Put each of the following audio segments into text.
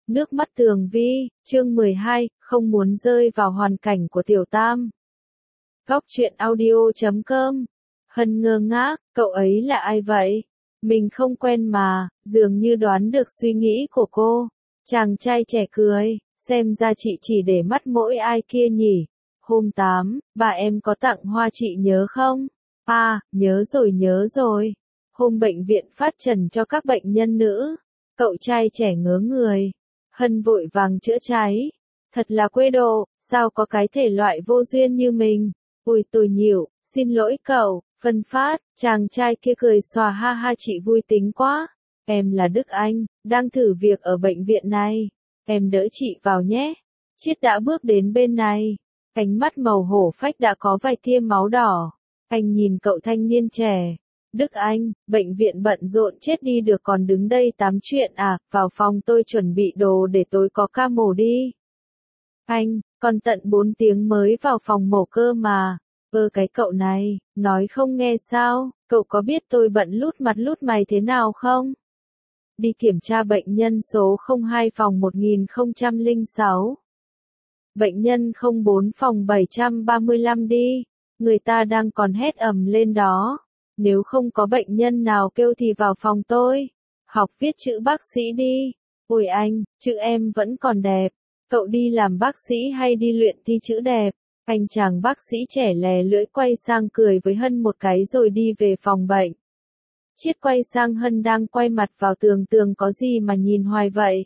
Nước mắt Tường Vi, chương 12, không muốn rơi vào hoàn cảnh của Tiểu Tam. Góc truyện audio.com. Hân ngơ ngác, cậu ấy là ai vậy? Mình không quen mà, dường như đoán được suy nghĩ của cô. Chàng trai trẻ cười, xem ra chị chỉ để mắt mỗi ai kia nhỉ. Hôm 8, bà em có tặng hoa chị nhớ không? À, nhớ rồi. Hôm bệnh viện phát trần cho các bệnh nhân nữ. Cậu trai trẻ ngớ người. Hân vội vàng chữa cháy. Thật là quê độ, sao có cái thể loại vô duyên như mình. Ôi tôi nhịu, xin lỗi cậu, phân phát, chàng trai kia cười xòa ha ha chị vui tính quá. Em là Đức Anh, đang thử việc ở bệnh viện này. Em đỡ chị vào nhé. Chiết đã bước đến bên này. Ánh mắt màu hổ phách đã có vài tia máu đỏ. Anh nhìn cậu thanh niên trẻ. Đức Anh, bệnh viện bận rộn chết đi được còn đứng đây tám chuyện à, vào phòng tôi chuẩn bị đồ để tối có ca mổ đi. Anh, còn tận 4 tiếng mới vào phòng mổ cơ mà. Cái cậu này, nói không nghe sao, cậu có biết tôi bận lút mặt lút mày thế nào không? Đi kiểm tra bệnh nhân số 02 phòng 1006. Bệnh nhân 04 phòng 735 đi, người ta đang còn hét ầm lên đó. Nếu không có bệnh nhân nào kêu thì vào phòng tôi. Học viết chữ bác sĩ đi. Ôi anh, chữ em vẫn còn đẹp. Cậu đi làm bác sĩ hay đi luyện thi chữ đẹp? Anh chàng bác sĩ trẻ lè lưỡi quay sang cười với Hân một cái rồi đi về phòng bệnh. Chiết quay sang Hân đang quay mặt vào tường có gì mà nhìn hoài vậy?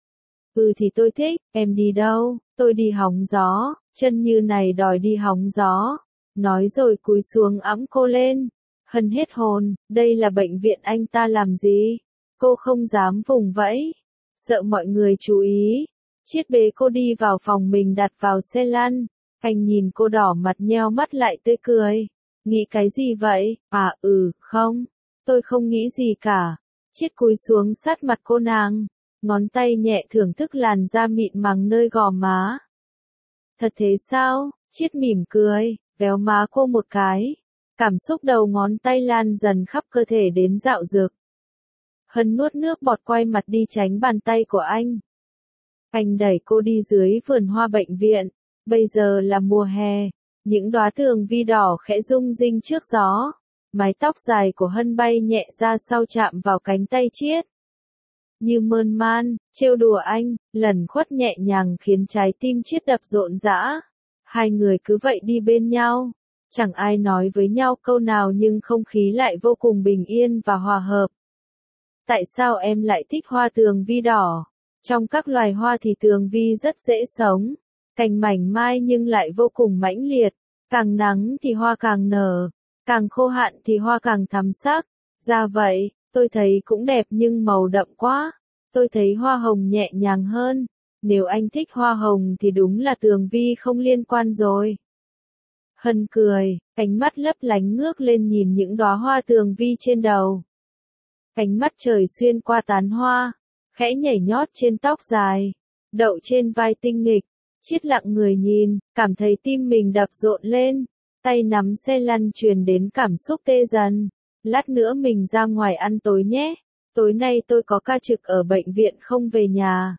Thì tôi thích, em đi đâu? Tôi đi hóng gió, chân như này đòi đi hóng gió. Nói rồi cúi xuống ẵm cô lên. Hân hết hồn, đây là bệnh viện anh ta làm gì? Cô không dám vùng vẫy, sợ mọi người chú ý. Chiết bế cô đi vào phòng mình đặt vào xe lăn. Anh nhìn cô đỏ mặt nheo mắt lại tươi cười. Nghĩ cái gì vậy? Không. Tôi không nghĩ gì cả. Chiết cúi xuống sát mặt cô nàng. Ngón tay nhẹ thưởng thức làn da mịn màng nơi gò má. Thật thế sao? Chiết mỉm cười, véo má cô một cái. Cảm xúc đầu ngón tay lan dần khắp cơ thể đến dạo dực. Hân nuốt nước bọt quay mặt đi tránh bàn tay của anh. Anh đẩy cô đi dưới vườn hoa bệnh viện. Bây giờ là mùa hè. Những đóa tường vi đỏ khẽ rung rinh trước gió. Mái tóc dài của Hân bay nhẹ ra sau chạm vào cánh tay Chiết. Như mơn man, trêu đùa anh, lẩn khuất nhẹ nhàng khiến trái tim Chiết đập rộn rã. Hai người cứ vậy đi bên nhau. Chẳng ai nói với nhau câu nào nhưng không khí lại vô cùng bình yên và hòa hợp. Tại sao em lại thích hoa tường vi đỏ? Trong các loài hoa thì tường vi rất dễ sống. Cành mảnh mai nhưng lại vô cùng mãnh liệt. Càng nắng thì hoa càng nở. Càng khô hạn thì hoa càng thắm sắc. Ra vậy, tôi thấy cũng đẹp nhưng màu đậm quá. Tôi thấy hoa hồng nhẹ nhàng hơn. Nếu anh thích hoa hồng thì đúng là tường vi không liên quan rồi. Hân cười, ánh mắt lấp lánh ngước lên nhìn những đóa hoa tường vi trên đầu. Ánh mắt trời xuyên qua tán hoa, khẽ nhảy nhót trên tóc dài, đậu trên vai tinh nghịch. Chiết lặng người nhìn, cảm thấy tim mình đập rộn lên, tay nắm xe lăn truyền đến cảm xúc tê dần. Lát nữa mình ra ngoài ăn tối nhé, tối nay tôi có ca trực ở bệnh viện không về nhà.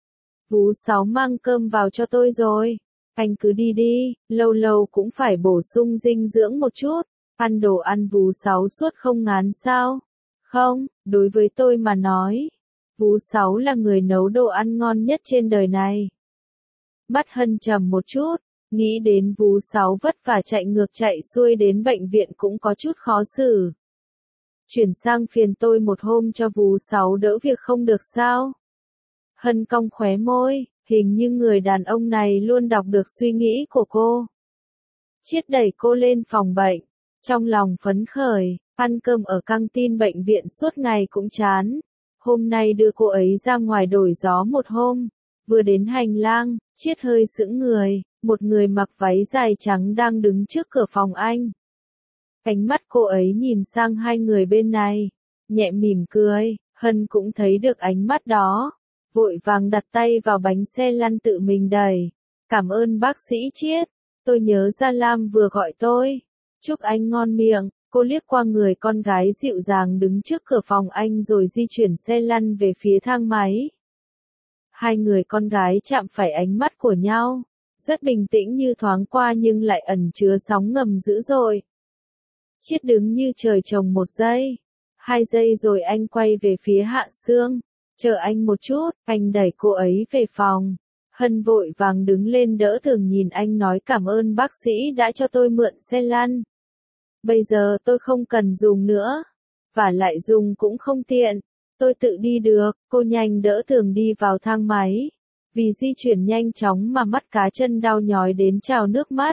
Vú Sáu mang cơm vào cho tôi rồi. Anh cứ đi đi, lâu lâu cũng phải bổ sung dinh dưỡng một chút. Ăn đồ ăn Vú Sáu suốt không ngán sao? Không, đối với tôi mà nói, Vú Sáu là người nấu đồ ăn ngon nhất trên đời này. Mắt Hân trầm một chút, nghĩ đến Vú Sáu vất vả chạy ngược chạy xuôi đến bệnh viện cũng có chút khó xử. Chuyển sang phiền tôi một hôm cho Vú Sáu đỡ việc không được sao? Hân cong khóe môi. Hình như người đàn ông này luôn đọc được suy nghĩ của cô. Chiết đẩy cô lên phòng bệnh. Trong lòng phấn khởi, ăn cơm ở căng tin bệnh viện suốt ngày cũng chán. Hôm nay đưa cô ấy ra ngoài đổi gió một hôm. Vừa đến hành lang, Chiết hơi sững người. Một người mặc váy dài trắng đang đứng trước cửa phòng anh. Ánh mắt cô ấy nhìn sang hai người bên này. Nhẹ mỉm cười, Hân cũng thấy được ánh mắt đó. Vội vàng đặt tay vào bánh xe lăn tự mình đẩy. Cảm ơn bác sĩ Chiết. Tôi nhớ ra Lam vừa gọi tôi. Chúc anh ngon miệng. Cô liếc qua người con gái dịu dàng đứng trước cửa phòng anh rồi di chuyển xe lăn về phía thang máy. Hai người con gái chạm phải ánh mắt của nhau. Rất bình tĩnh như thoáng qua nhưng lại ẩn chứa sóng ngầm dữ dội. Chiết đứng như trời trồng 1 giây. 2 giây rồi anh quay về phía Hạ Sương. Chờ anh một chút, anh đẩy cô ấy về phòng. Hân vội vàng đứng lên đỡ Thường nhìn anh nói cảm ơn bác sĩ đã cho tôi mượn xe lăn. Bây giờ tôi không cần dùng nữa. Và lại dùng cũng không tiện. Tôi tự đi được, cô nhanh đỡ Thường đi vào thang máy. Vì di chuyển nhanh chóng mà mắt cá chân đau nhói đến trào nước mắt.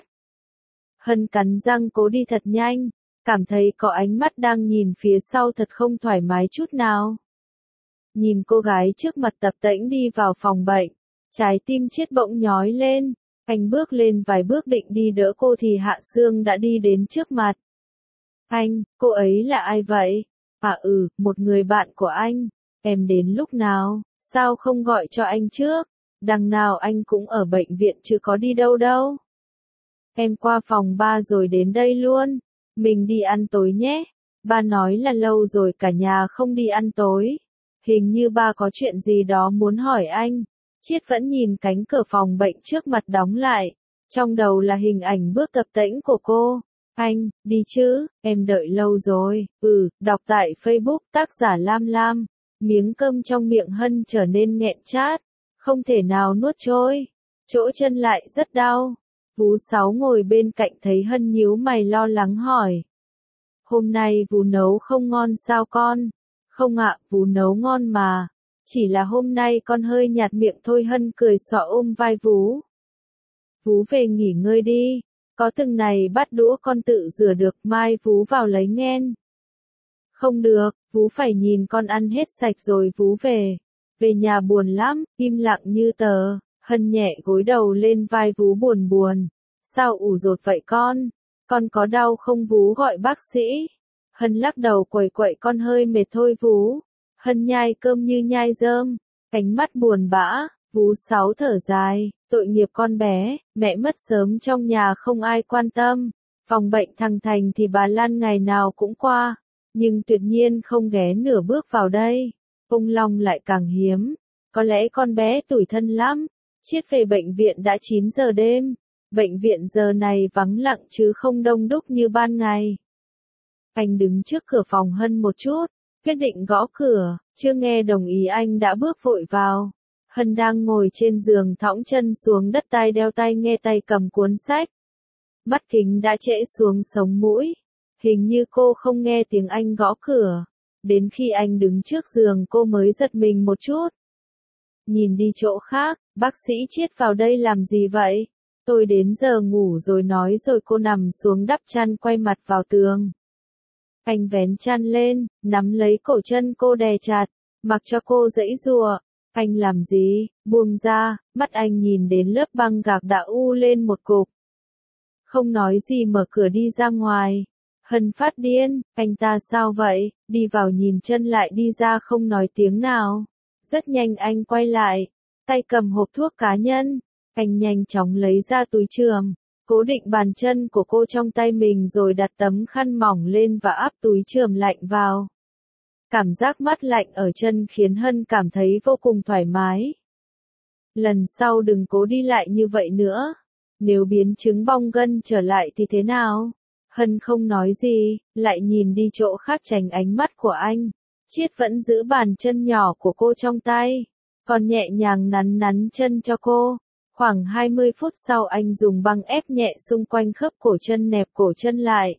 Hân cắn răng cố đi thật nhanh, cảm thấy có ánh mắt đang nhìn phía sau thật không thoải mái chút nào. Nhìn cô gái trước mặt tập tễnh đi vào phòng bệnh, trái tim Chiết bỗng nhói lên. Anh bước lên vài bước định đi đỡ cô thì Hạ Sương đã đi đến trước mặt. Anh, cô ấy là ai vậy? À một người bạn của anh. Em đến lúc nào, sao không gọi cho anh trước? Đằng nào anh cũng ở bệnh viện chứ có đi đâu đâu. Em qua phòng ba rồi đến đây luôn. Mình đi ăn tối nhé. Ba nói là lâu rồi cả nhà không đi ăn tối. Hình như ba có chuyện gì đó muốn hỏi anh. Chiết vẫn nhìn cánh cửa phòng bệnh trước mặt đóng lại. Trong đầu là hình ảnh bước tập tễnh của cô. Anh, đi chứ, em đợi lâu rồi. Đọc tại Facebook tác giả Lam Lam. Miếng cơm trong miệng Hân trở nên nghẹn chát. Không thể nào nuốt trôi. Chỗ chân lại rất đau. Vú Sáu ngồi bên cạnh thấy Hân nhíu mày lo lắng hỏi. Hôm nay vú nấu không ngon sao con? Không ạ, vú nấu ngon mà. Chỉ là hôm nay con hơi nhạt miệng thôi. Hân cười xõa ôm vai vú. Vú về nghỉ ngơi đi. Có từng này bát đũa con tự rửa được, mai vú vào lấy nghen. Không được, vú phải nhìn con ăn hết sạch rồi vú về. Về nhà buồn lắm, im lặng như tờ. Hân nhẹ gối đầu lên vai vú buồn buồn. Sao ủ rột vậy con? Con có đau không vú gọi bác sĩ? Hân lắc đầu quẩy quậy con hơi mệt thôi vú. Hân nhai cơm như nhai rơm. Ánh mắt buồn bã, vú Sáu thở dài. Tội nghiệp con bé, mẹ mất sớm trong nhà không ai quan tâm. Phòng bệnh thằng Thành thì bà Lan ngày nào cũng qua. Nhưng tuyệt nhiên không ghé nửa bước vào đây. Ông Long lại càng hiếm. Có lẽ con bé tủi thân lắm. Chiết về bệnh viện đã 9 giờ đêm. Bệnh viện giờ này vắng lặng chứ không đông đúc như ban ngày. Anh đứng trước cửa phòng Hân một chút, quyết định gõ cửa, chưa nghe đồng ý anh đã bước vội vào. Hân đang ngồi trên giường thõng chân xuống đất tai đeo tai nghe tay cầm cuốn sách. Mắt kính đã trễ xuống sống mũi. Hình như cô không nghe tiếng anh gõ cửa. Đến khi anh đứng trước giường cô mới giật mình một chút. Nhìn đi chỗ khác, bác sĩ Chiết vào đây làm gì vậy? Tôi đến giờ ngủ rồi nói rồi cô nằm xuống đắp chăn quay mặt vào tường. Anh vén chăn lên, nắm lấy cổ chân cô đè chặt, mặc cho cô giãy giụa. Anh làm gì? Buông ra, mắt anh nhìn đến lớp băng gạc đã u lên một cục. Không nói gì mở cửa đi ra ngoài. Hân phát điên, anh ta sao vậy? Đi vào nhìn chân lại đi ra không nói tiếng nào. Rất nhanh anh quay lại, tay cầm hộp thuốc cá nhân. Anh nhanh chóng lấy ra túi chườm, cố định bàn chân của cô trong tay mình rồi đặt tấm khăn mỏng lên và áp túi chườm lạnh vào. Cảm giác mát lạnh ở chân khiến Hân cảm thấy vô cùng thoải mái. Lần sau đừng cố đi lại như vậy nữa. Nếu biến chứng bong gân trở lại thì thế nào? Hân không nói gì, lại nhìn đi chỗ khác tránh ánh mắt của anh. Chiết vẫn giữ bàn chân nhỏ của cô trong tay, còn nhẹ nhàng nắn nắn chân cho cô. Khoảng 20 phút sau anh dùng băng ép nhẹ xung quanh khớp cổ chân nẹp cổ chân lại.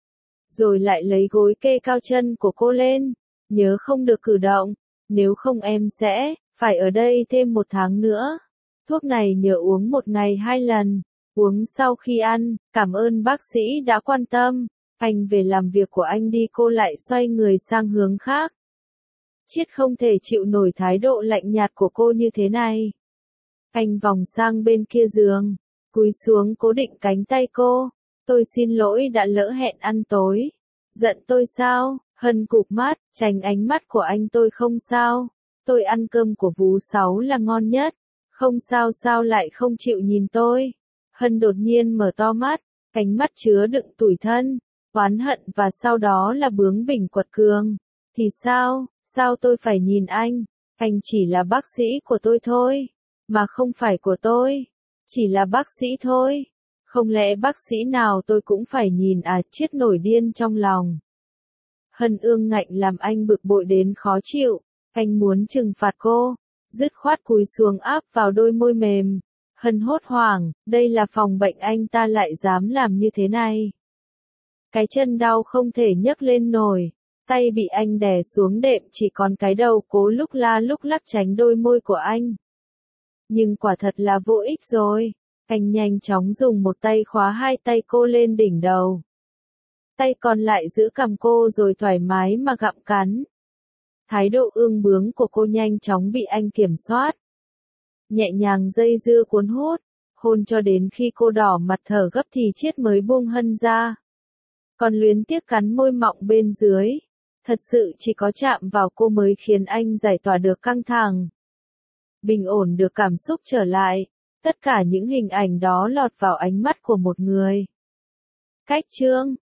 Rồi lại lấy gối kê cao chân của cô lên. Nhớ không được cử động, nếu không em sẽ phải ở đây thêm 1 tháng nữa. Thuốc này nhớ uống 1 ngày 2 lần. Uống sau khi ăn, cảm ơn bác sĩ đã quan tâm. Anh về làm việc của anh đi. Cô lại xoay người sang hướng khác. Chiết không thể chịu nổi thái độ lạnh nhạt của cô như thế này. Anh vòng sang bên kia giường, cúi xuống cố định cánh tay cô. Tôi xin lỗi đã lỡ hẹn ăn tối. Giận tôi sao? Hân cụp mắt, tránh ánh mắt của anh. Tôi không sao. Tôi ăn cơm của vú Sáu là ngon nhất. Không sao. Sao lại không chịu nhìn tôi? Hân đột nhiên mở to mắt, ánh mắt chứa đựng tủi thân, oán hận và sau đó là bướng bỉnh quật cường. Thì sao? Sao tôi phải nhìn anh? Anh chỉ là bác sĩ của tôi thôi, mà không phải của tôi. Chỉ là bác sĩ thôi. Không lẽ bác sĩ nào tôi cũng phải nhìn à, chết nổi điên trong lòng. Hân ương ngạnh làm anh bực bội đến khó chịu. Anh muốn trừng phạt cô, dứt khoát cúi xuống áp vào đôi môi mềm. Hân hốt hoảng, đây là phòng bệnh anh ta lại dám làm như thế này. Cái chân đau không thể nhấc lên nổi, tay bị anh đè xuống đệm chỉ còn cái đầu cố lúc la lúc lắc tránh đôi môi của anh. Nhưng quả thật là vô ích rồi, anh nhanh chóng dùng một tay khóa hai tay cô lên đỉnh đầu. Tay còn lại giữ cằm cô rồi thoải mái mà gặm cắn. Thái độ ương bướng của cô nhanh chóng bị anh kiểm soát. Nhẹ nhàng dây dưa cuốn hút, hôn cho đến khi cô đỏ mặt thở gấp thì Chiết mới buông Hân ra. Còn luyến tiếc cắn môi mọng bên dưới. Thật sự chỉ có chạm vào cô mới khiến anh giải tỏa được căng thẳng. Bình ổn được cảm xúc trở lại. Tất cả những hình ảnh đó lọt vào ánh mắt của một người. Cách chương